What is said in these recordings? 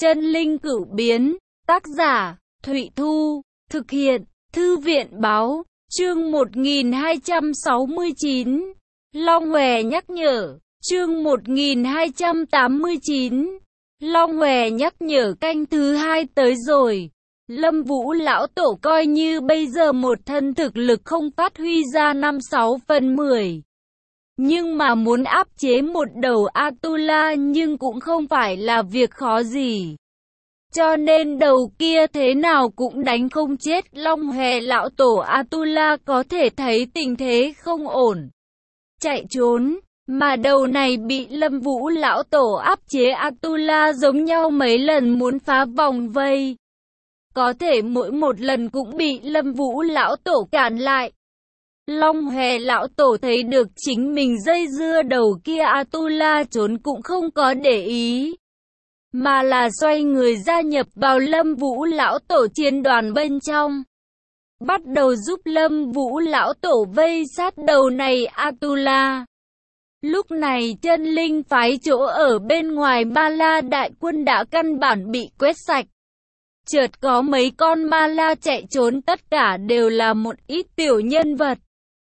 Chân linh cửu biến, tác giả, Thụy Thu, thực hiện, Thư viện báo, chương 1269. Long Hòe nhắc nhở, chương 1289. Long Hòe nhắc nhở canh thứ 2 tới rồi. Lâm Vũ lão tổ coi như bây giờ một thân thực lực không phát huy ra 5-6 phần 10. Nhưng mà muốn áp chế một đầu Atula nhưng cũng không phải là việc khó gì. Cho nên đầu kia thế nào cũng đánh không chết Long Hòe lão tổ. Atula có thể thấy tình thế không ổn, chạy trốn. Mà đầu này bị Lâm Vũ lão tổ áp chế Atula giống nhau mấy lần muốn phá vòng vây. Có thể mỗi một lần cũng bị Lâm Vũ lão tổ cản lại. Long Hòe lão tổ thấy được chính mình dây dưa đầu kia Atula trốn cũng không có để ý, mà là xoay người gia nhập vào Lâm Vũ lão tổ chiến đoàn bên trong. Bắt đầu giúp Lâm Vũ lão tổ vây sát đầu này Atula. Lúc này chân linh phái chỗ ở bên ngoài Ma La đại quân đã căn bản bị quét sạch. Chợt có mấy con Ma La chạy trốn, tất cả đều là một ít tiểu nhân vật.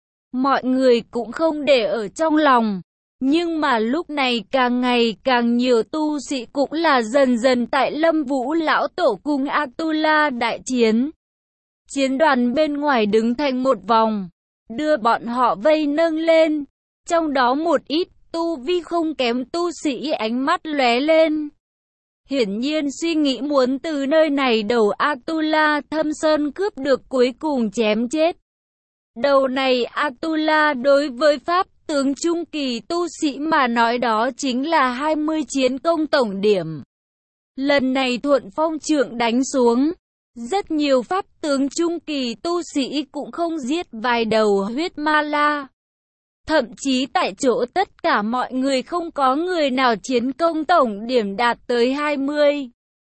Mọi người cũng không để ở trong lòng. Nhưng mà lúc này càng ngày càng nhiều tu sĩ cũng là dần dần tại Lâm Vũ lão tổ cùng Atula đại chiến. Chiến đoàn bên ngoài đứng thành một vòng, đưa bọn họ vây nâng lên. Trong đó một ít tu vi không kém tu sĩ ánh mắt lóe lên. Hiển nhiên suy nghĩ muốn từ nơi này đầu Atula Thâm Sơn cướp được cuối cùng chém chết. Đầu này Atula đối với pháp tướng trung kỳ tu sĩ mà nói đó chính là 20 chiến công tổng điểm. Lần này Thuận Phong Trượng đánh xuống, rất nhiều pháp tướng trung kỳ tu sĩ cũng không giết vài đầu huyết ma la. Thậm chí tại chỗ tất cả mọi người không có người nào chiến công tổng điểm đạt tới 20.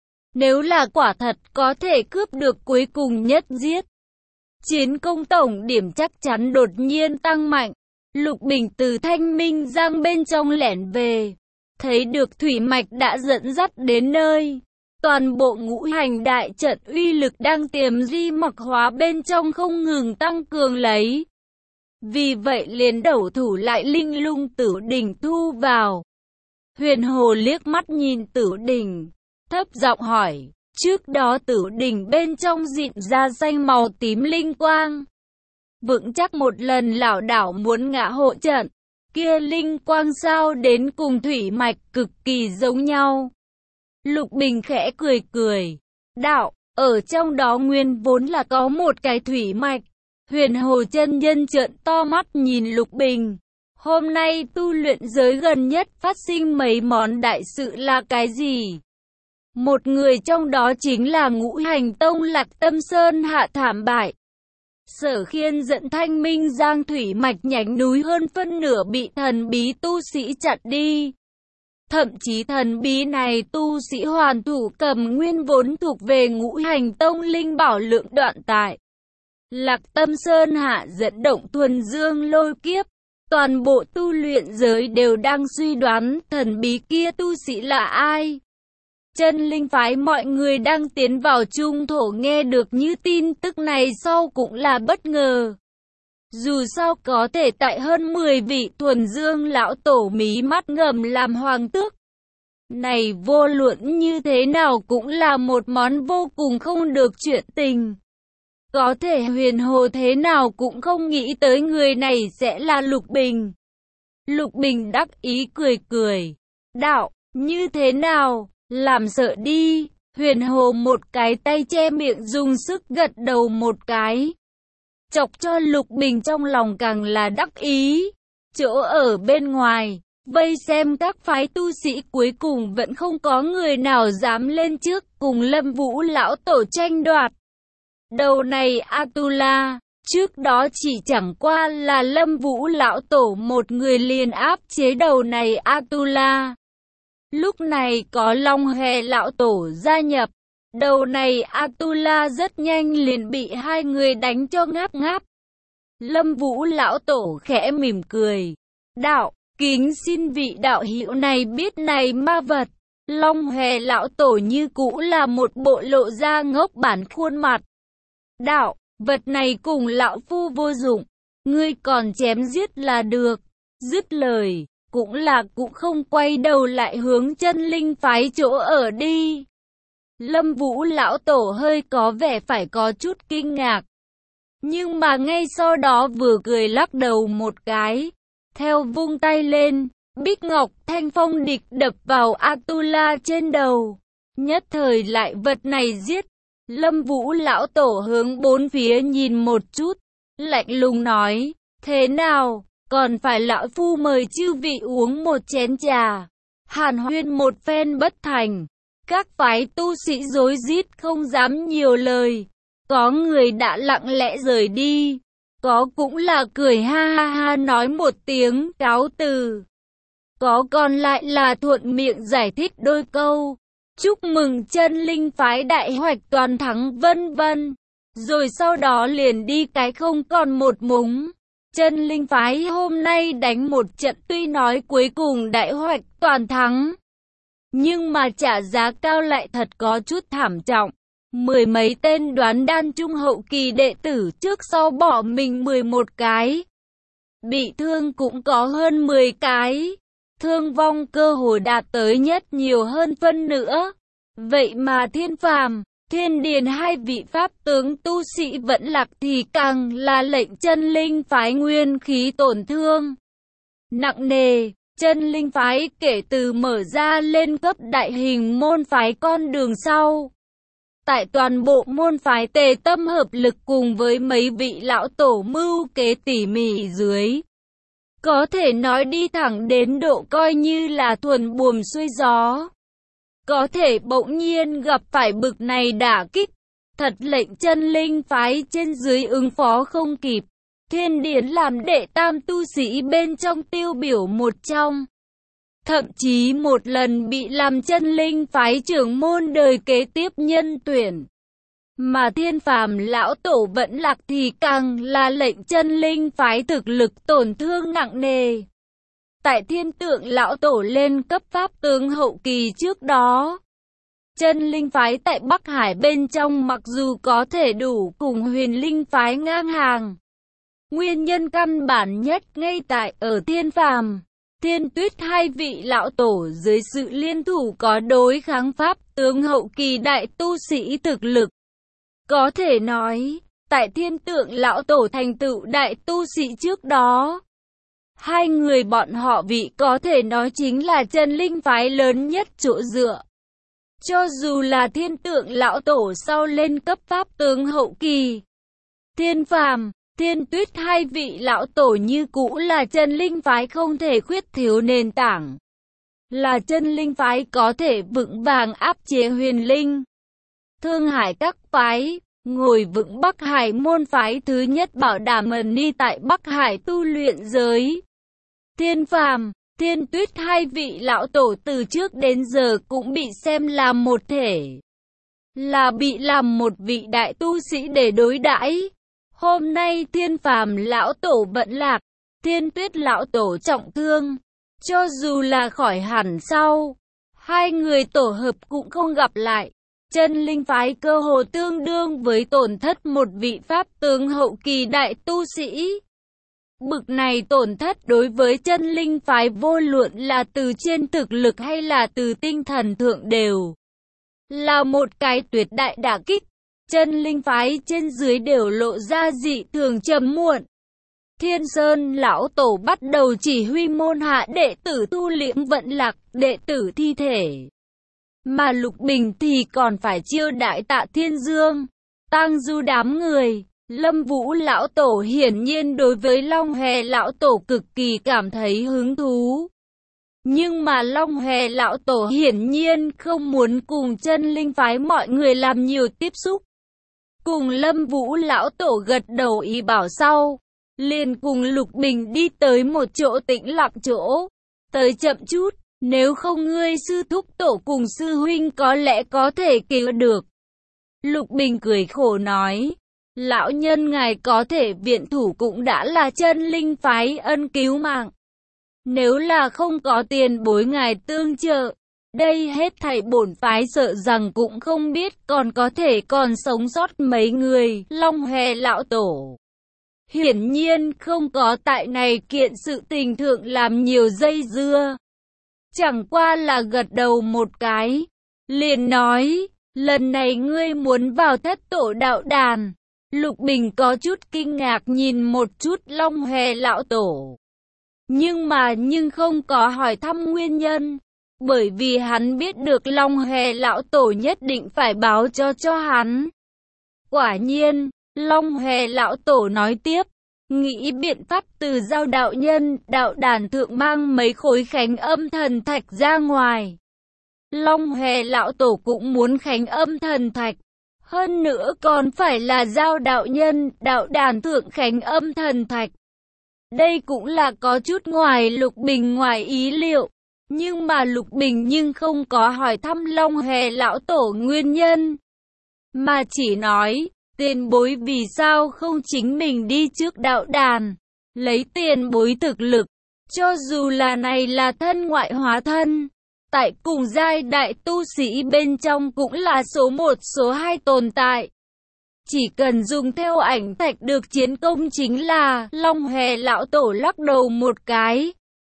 Nếu là quả thật có thể cướp được cuối cùng nhất giết, chiến công tổng điểm chắc chắn đột nhiên tăng mạnh. Lục Bình từ Thanh Minh Giang bên trong lẻn về, thấy được thủy mạch đã dẫn dắt đến nơi. Toàn bộ ngũ hành đại trận uy lực đang tiềm di mặc hóa bên trong không ngừng tăng cường lấy. Vì vậy liền đầu thủ lại Linh Lung Tử Đỉnh thu vào. Huyền Hồ liếc mắt nhìn Tử Đỉnh, thấp giọng hỏi, trước đó Tử Đỉnh bên trong rịn ra xanh màu tím linh quang. Vững chắc một lần lảo đảo muốn ngã hộ trận, kia linh quang sao đến cùng thủy mạch cực kỳ giống nhau. Lục Bình khẽ cười cười, đạo, ở trong đó nguyên vốn là có một cái thủy mạch. Huyền Hồ chân nhân trợn to mắt nhìn Lục Bình. Hôm nay tu luyện giới gần nhất phát sinh mấy món đại sự là cái gì? Một người trong đó chính là Ngũ Hành Tông Lạc Tâm Sơn hạ thảm bại. Sở Khiên dẫn Thanh Minh Giang thủy mạch nhánh núi hơn phân nửa bị thần bí tu sĩ chặn đi. Thậm chí thần bí này tu sĩ hoàn thủ cầm nguyên vốn thuộc về Ngũ Hành Tông linh bảo lượng đoạn tại Lạc Tâm Sơn hạ dẫn động thuần dương lôi kiếp. Toàn bộ tu luyện giới đều đang suy đoán thần bí kia tu sĩ là ai. Chân linh phái mọi người đang tiến vào trung thổ nghe được như tin tức này sau cũng là bất ngờ. Dù sao có thể tại hơn 10 vị thuần dương lão tổ mí mắt ngầm làm hoàng tước. Này vô luận như thế nào cũng là một món vô cùng không được chuyện tình. Có thể Huyền Hồ thế nào cũng không nghĩ tới người này sẽ là Lục Bình. Lục Bình đắc ý cười cười, đạo, như thế nào, làm sợ đi. Huyền Hồ một cái tay che miệng dùng sức gật đầu một cái, chọc cho Lục Bình trong lòng càng là đắc ý. Chỗ ở bên ngoài, vây xem các phái tu sĩ cuối cùng vẫn không có người nào dám lên trước cùng Lâm Vũ lão tổ tranh đoạt. Đầu này Atula, trước đó chỉ chẳng qua là Lâm Vũ lão tổ một người liền áp chế đầu này Atula. Lúc này có Long Hòe lão tổ gia nhập, đầu này Atula rất nhanh liền bị hai người đánh cho ngáp ngáp. Lâm Vũ lão tổ khẽ mỉm cười, đạo, kính xin vị đạo hữu này biết này ma vật, Long Hòe lão tổ như cũ là một bộ lộ ra ngốc bản khuôn mặt. Đạo, vật này cùng lão phu vô dụng, ngươi còn chém giết là được. Dứt lời, cũng không quay đầu lại hướng Chân Linh phái chỗ ở đi. Lâm Vũ lão tổ hơi có vẻ phải có chút kinh ngạc. Nhưng mà ngay sau đó vừa cười lắc đầu một cái. Theo vung tay lên, Bích Ngọc Thanh Phong địch đập vào Atula trên đầu. Nhất thời lại vật này giết. Lâm Vũ lão tổ hướng bốn phía nhìn một chút. Lạnh lùng nói, thế nào, còn phải lão phu mời chư vị uống một chén trà. Hàn huyên một phen bất thành. Các phái tu sĩ rối rít không dám nhiều lời. Có người đã lặng lẽ rời đi. Có cũng là cười ha ha ha nói một tiếng cáo từ. Có còn lại là thuận miệng giải thích đôi câu. Chúc mừng Chân Linh phái đại hoạch toàn thắng vân vân. Rồi sau đó liền đi cái không còn một mống. Chân Linh phái hôm nay đánh một trận tuy nói cuối cùng đại hoạch toàn thắng. Nhưng mà trả giá cao lại thật có chút thảm trọng. Mười mấy tên đoán đan trung hậu kỳ đệ tử trước sau bỏ mình 11 cái. Bị thương cũng có hơn 10 cái. Thương vong cơ hồ đạt tới nhất nhiều hơn phân nữa. Vậy mà Thiên Phàm, Thiên Điền hai vị pháp tướng tu sĩ vẫn lạc thì càng là lệnh Chân Linh phái nguyên khí tổn thương nặng nề. Chân Linh phái kể từ mở ra lên cấp đại hình môn phái con đường sau. Tại toàn bộ môn phái tề tâm hợp lực cùng với mấy vị lão tổ mưu kế tỉ mỉ dưới. Có thể nói đi thẳng đến độ coi như là thuần buồm xuôi gió. Có thể bỗng nhiên gặp phải bực này đả kích. Thật lệnh Chân Linh phái trên dưới ứng phó không kịp. Thiên Điển làm đệ tam tu sĩ bên trong tiêu biểu một trong. Thậm chí một lần bị làm Chân Linh phái trưởng môn đời kế tiếp nhân tuyển. Mà Thiên Phàm lão tổ vẫn lạc thì càng là lệnh Chân Linh phái thực lực tổn thương nặng nề. Tại Thiên Tượng lão tổ lên cấp pháp tướng hậu kỳ trước đó. Chân Linh phái tại Bắc Hải bên trong mặc dù có thể đủ cùng Huyền Linh phái ngang hàng. Nguyên nhân căn bản nhất ngay tại ở Thiên Phàm, Thiên Tuyết hai vị lão tổ dưới sự liên thủ có đối kháng pháp tướng hậu kỳ đại tu sĩ thực lực. Có thể nói, tại Thiên Tượng lão tổ thành tựu đại tu sĩ trước đó, hai người bọn họ vị có thể nói chính là Chân Linh phái lớn nhất chỗ dựa. Cho dù là Thiên Tượng lão tổ sau lên cấp pháp tướng hậu kỳ, Thiên Phàm, Thiên Tuyết hai vị lão tổ như cũ là Chân Linh phái không thể khuyết thiếu nền tảng. Là Chân Linh phái có thể vững vàng áp chế Huyền Linh, Thương Hải các phái, ngồi vững Bắc Hải môn phái thứ nhất bảo đảm ẩn ni tại Bắc Hải tu luyện giới. Thiên Phàm, Thiên Tuyết hai vị lão tổ từ trước đến giờ cũng bị xem là một thể. Là bị làm một vị đại tu sĩ để đối đãi. Hôm nay Thiên Phàm lão tổ vẫn lạc, Thiên Tuyết lão tổ trọng thương. Cho dù là khỏi hẳn sau, hai người tổ hợp cũng không gặp lại. Chân Linh phái cơ hồ tương đương với tổn thất một vị pháp tướng hậu kỳ đại tu sĩ. Bực này tổn thất đối với Chân Linh phái vô luận là từ trên thực lực hay là từ tinh thần thượng đều là một cái tuyệt đại đả kích. Chân Linh phái trên dưới đều lộ ra dị thường trầm muộn. Thiên Sơn lão tổ bắt đầu chỉ huy môn hạ đệ tử tu liễm vận lạc đệ tử thi thể. Mà Lục Bình thì còn phải chiêu đại Tạ Thiên Dương, Tang Du đám người. Lâm Vũ lão tổ hiển nhiên đối với Long Hòe lão tổ cực kỳ cảm thấy hứng thú. Nhưng mà Long Hòe lão tổ hiển nhiên không muốn cùng Chân Linh phái mọi người làm nhiều tiếp xúc. Cùng Lâm Vũ lão tổ gật đầu ý bảo sau, liền cùng Lục Bình đi tới một chỗ tĩnh lặng chỗ. Tới chậm chút, nếu không ngươi sư thúc tổ cùng sư huynh có lẽ có thể cứu được. Lục Bình cười khổ nói, lão nhân ngài có thể viện thủ cũng đã là Chân Linh phái ân cứu mạng. Nếu là không có tiền bối ngài tương trợ, Đây hết thảy bổn phái sợ rằng cũng không biết còn có thể còn sống sót mấy người. Long Hòe lão tổ hiển nhiên không có tại này kiện sự tình thượng làm nhiều dây dưa. Chẳng qua là gật đầu một cái, liền nói, lần này ngươi muốn vào thất tổ đạo đàn. Lục Bình có chút kinh ngạc nhìn một chút Long Hòe lão tổ. Nhưng không có hỏi thăm nguyên nhân. Bởi vì hắn biết được Long Hòe lão tổ nhất định phải báo cho hắn. Quả nhiên, Long Hòe lão tổ nói tiếp, nghĩ biện pháp từ Giao đạo nhân, đạo đàn thượng mang mấy khối khánh âm thần thạch ra ngoài. Long Hòe lão tổ cũng muốn khánh âm thần thạch. Hơn nữa còn phải là Giao đạo nhân, đạo đàn thượng khánh âm thần thạch. Đây cũng là có chút ngoài Lục Bình ngoài ý liệu. Nhưng mà Lục Bình không có hỏi thăm Long Hòe lão tổ nguyên nhân. Mà chỉ nói, tiền bối vì sao không chính mình đi trước đạo đàn. Lấy tiền bối thực lực, cho dù là này là thân ngoại hóa thân. Tại cùng giai đại tu sĩ bên trong cũng là số 1 số 2 tồn tại. Chỉ cần dùng theo ảnh thạch được chiến công chính là. Long Hòe lão tổ lắc đầu một cái.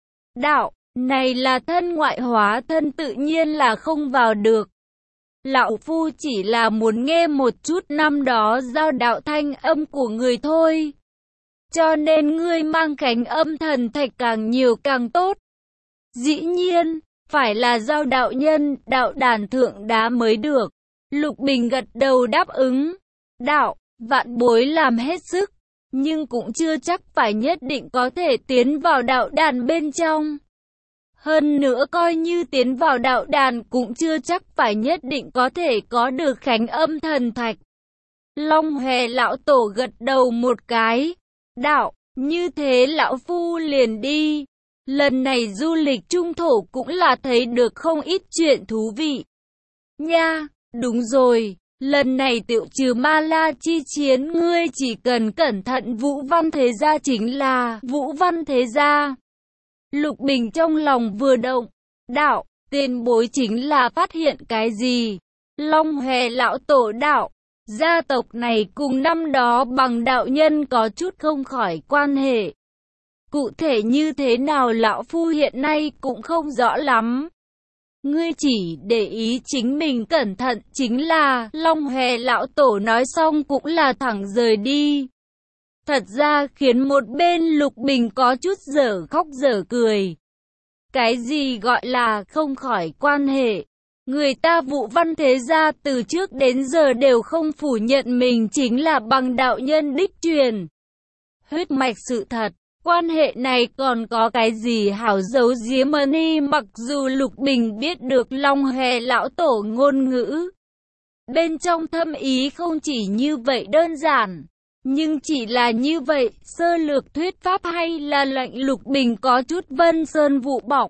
Đạo này là thân ngoại hóa thân tự nhiên là không vào được. Lão Phu chỉ là muốn nghe một chút năm đó giao đạo thanh âm của người thôi. Cho nên ngươi mang khánh âm thần thạch càng nhiều càng tốt. Dĩ nhiên, phải là giao đạo nhân, đạo đàn thượng đá mới được. Lục Bình gật đầu đáp ứng. Đạo, vạn bối làm hết sức, nhưng cũng chưa chắc phải nhất định có thể tiến vào đạo đàn bên trong. Hơn nữa coi như tiến vào đạo đàn cũng chưa chắc phải nhất định có thể có được khánh âm thần thạch. Long Hòe lão tổ gật đầu một cái. Đạo, như thế lão Phu liền đi. Lần này du lịch trung thổ cũng là thấy được không ít chuyện thú vị. Nha, đúng rồi, lần này tiểu trừ ma la chi chiến ngươi chỉ cần cẩn thận Vũ Văn Thế Gia chính là Vũ Văn Thế Gia. Lục Bình trong lòng vừa động. Đạo, tiền bối chính là phát hiện cái gì? Long Hòe lão tổ đạo, gia tộc này cùng năm đó bằng đạo nhân có chút không khỏi quan hệ. Cụ thể như thế nào lão Phu hiện nay cũng không rõ lắm. Ngươi chỉ để ý chính mình cẩn thận chính là. Long Hòe lão tổ nói xong cũng là thẳng rời đi. Thật ra khiến một bên Lục Bình có chút dở khóc dở cười. Cái gì gọi là không khỏi quan hệ? Người ta Vũ Văn Thế Gia từ trước đến giờ đều không phủ nhận mình chính là bằng đạo nhân đích truyền. Huyết mạch sự thật, quan hệ này còn có cái gì hảo giấu giếm đi. Mặc dù Lục Bình biết được Long Hòe lão tổ ngôn ngữ, bên trong thâm ý không chỉ như vậy đơn giản. Nhưng chỉ là như vậy, sơ lược thuyết pháp hay là lệnh Lục Bình có chút vân sơn vụ bọc.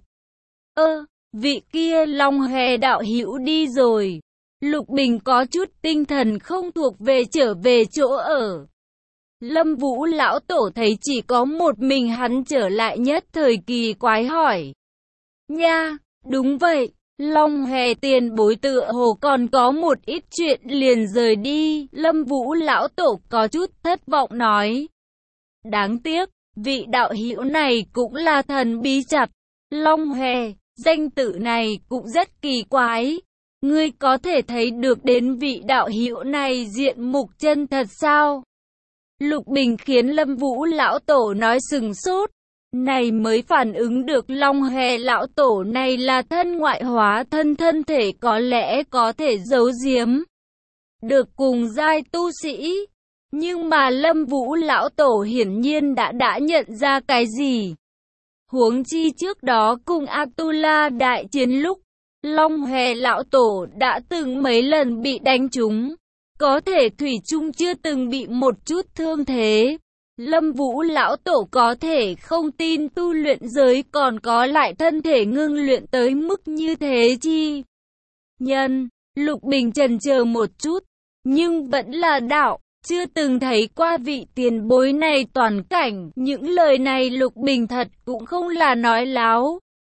Vị kia Long Hòe đạo hữu đi rồi. Lục Bình có chút tinh thần không thuộc về trở về chỗ ở. Lâm Vũ lão tổ thấy chỉ có một mình hắn trở lại nhất thời kỳ quái hỏi. Nha, đúng vậy. Long Hòe tiền bối tựa hồ còn có một ít chuyện liền rời đi. Lâm Vũ lão tổ có chút thất vọng nói. Đáng tiếc, vị đạo hữu này cũng là thần bí chặt. Long Hòe, danh tự này cũng rất kỳ quái. Ngươi có thể thấy được đến vị đạo hữu này diện mục chân thật sao? Lục Bình khiến Lâm Vũ lão tổ nói sừng sốt. Này mới phản ứng được Long Hòe lão tổ này là thân ngoại hóa thân, thân thể có lẽ có thể giấu giếm được cùng giai tu sĩ. Nhưng mà Lâm Vũ lão tổ hiển nhiên đã nhận ra cái gì. Huống chi trước đó cùng Atula đại chiến lúc, Long Hòe lão tổ đã từng mấy lần bị đánh trúng. Có thể thủy chung chưa từng bị một chút thương thế. Lâm Vũ lão tổ có thể không tin tu luyện giới còn có lại thân thể ngưng luyện tới mức như thế chi. Nhân, Lục Bình chần chờ một chút, nhưng vẫn là đạo, chưa từng thấy qua vị tiền bối này toàn cảnh. Những lời này Lục Bình thật cũng không là nói láo.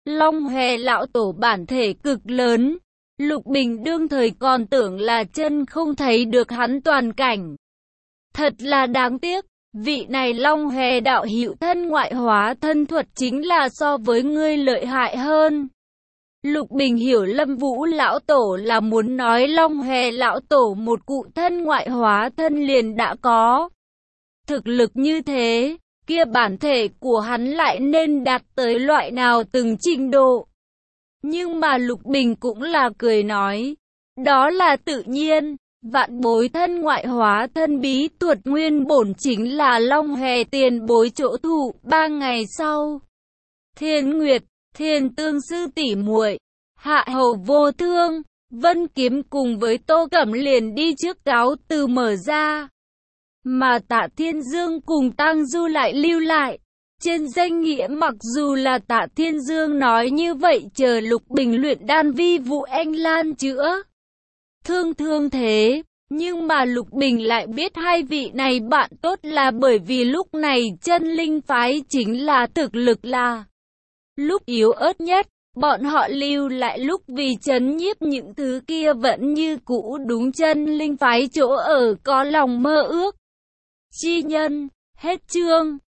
Long Hòe lão tổ bản thể cực lớn, Lục Bình đương thời còn tưởng là chân không thấy được hắn toàn cảnh. Thật là đáng tiếc, vị này Long Hòe đạo hữu thân ngoại hóa thân thuật chính là so với ngươi lợi hại hơn. Lục Bình hiểu Lâm Vũ lão tổ là muốn nói Long Hòe lão tổ một cụ thân ngoại hóa thân liền đã có. Thực lực như thế, kia bản thể của hắn lại nên đạt tới loại nào từng trình độ. Nhưng mà Lục Bình cũng là cười nói, đó là tự nhiên, vạn bối thân ngoại hóa thân bí thuật nguyên bổn chính là Long Hòe tiền bối chỗ thụ. 3 ngày sau, Thiên Nguyệt, Thiên Tương sư tỷ muội, Hạ Hầu Vô Thương, Vân Kiếm cùng với Tô Cẩm liền đi trước cáo từ mở ra. Mà Tạ Thiên Dương cùng Tang Du lại lưu lại. Trên danh nghĩa mặc dù là Tạ Thiên Dương nói như vậy chờ Lục Bình luyện đan vi vụ anh lan chữa thương thế, nhưng mà Lục Bình lại biết hai vị này bạn tốt là bởi vì lúc này chân linh phái chính là thực lực là lúc yếu ớt nhất, bọn họ lưu lại lúc vì trấn nhiếp những thứ kia vẫn như cũ đúng chân linh phái chỗ ở có lòng mơ ước. Chi nhân, hết chương.